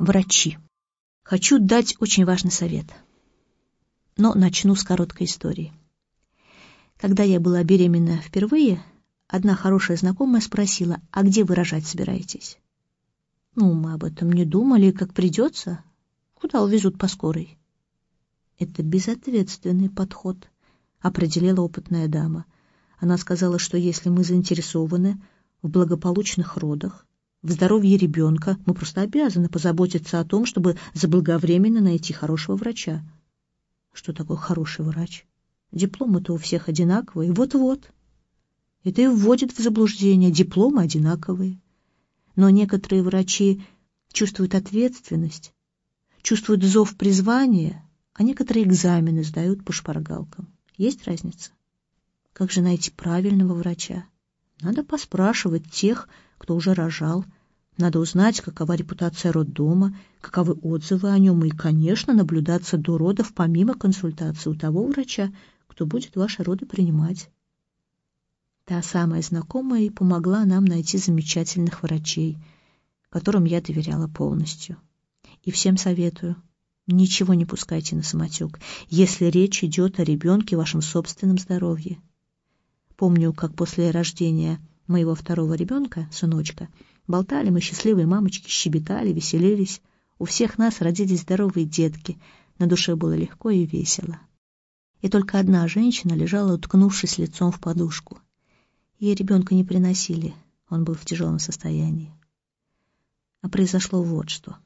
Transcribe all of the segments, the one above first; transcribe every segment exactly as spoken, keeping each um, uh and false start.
Врачи. Хочу дать очень важный совет. Но начну с короткой истории. Когда я была беременна впервые, одна хорошая знакомая спросила: «А где вы рожать собираетесь?» «Ну, мы об этом не думали, как придется. Куда увезут по скорой?» «Это безответственный подход», — определила опытная дама. Она сказала, что если мы заинтересованы в благополучных родах, в здоровье ребенка, мы просто обязаны позаботиться о том, чтобы заблаговременно найти хорошего врача. Что такое хороший врач? Дипломы-то у всех одинаковые. Вот-вот. Это и вводит в заблуждение. Дипломы одинаковые. Но некоторые врачи чувствуют ответственность, чувствуют зов призвания, а некоторые экзамены сдают по шпаргалкам. Есть разница? Как же найти правильного врача? Надо поспрашивать тех, кто уже рожал. Надо узнать, какова репутация роддома, каковы отзывы о нем, и, конечно, наблюдаться до родов помимо консультации у того врача, кто будет ваши роды принимать. Та самая знакомая и помогла нам найти замечательных врачей, которым я доверяла полностью. И всем советую: ничего не пускайте на самотек, если речь идет о ребенке, вашем собственном здоровье. Помню, как после рождения моего второго ребенка, сыночка, болтали мы, счастливые мамочки, щебетали, веселились. У всех нас родились здоровые детки, на душе было легко и весело. И только одна женщина лежала, уткнувшись лицом в подушку. Ей ребенка не приносили, он был в тяжелом состоянии. А произошло вот что.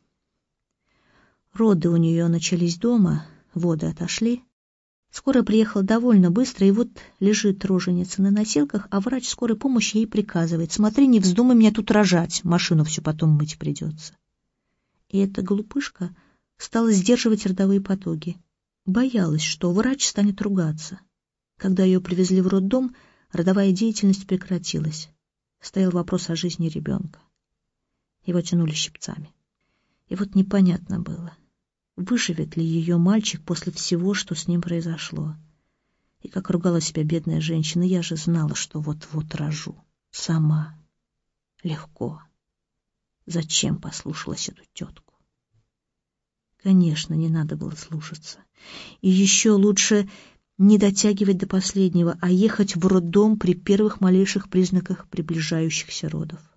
Роды у нее начались дома, воды отошли. Скорая приехала довольно быстро, и вот лежит роженица на носилках, а врач скорой помощи ей приказывает: «Смотри, не вздумай меня тут рожать, машину всю потом мыть придется». И эта глупышка стала сдерживать родовые потуги. Боялась, что врач станет ругаться. Когда ее привезли в роддом, родовая деятельность прекратилась. Стоял вопрос о жизни ребенка. Его тянули щипцами. И вот непонятно было, выживет ли ее мальчик после всего, что с ним произошло. И как ругала себя бедная женщина: я же знала, что вот-вот рожу. Сама. Легко. Зачем послушалась эту тетку? Конечно, не надо было слушаться. И еще лучше не дотягивать до последнего, а ехать в роддом при первых малейших признаках приближающихся родов.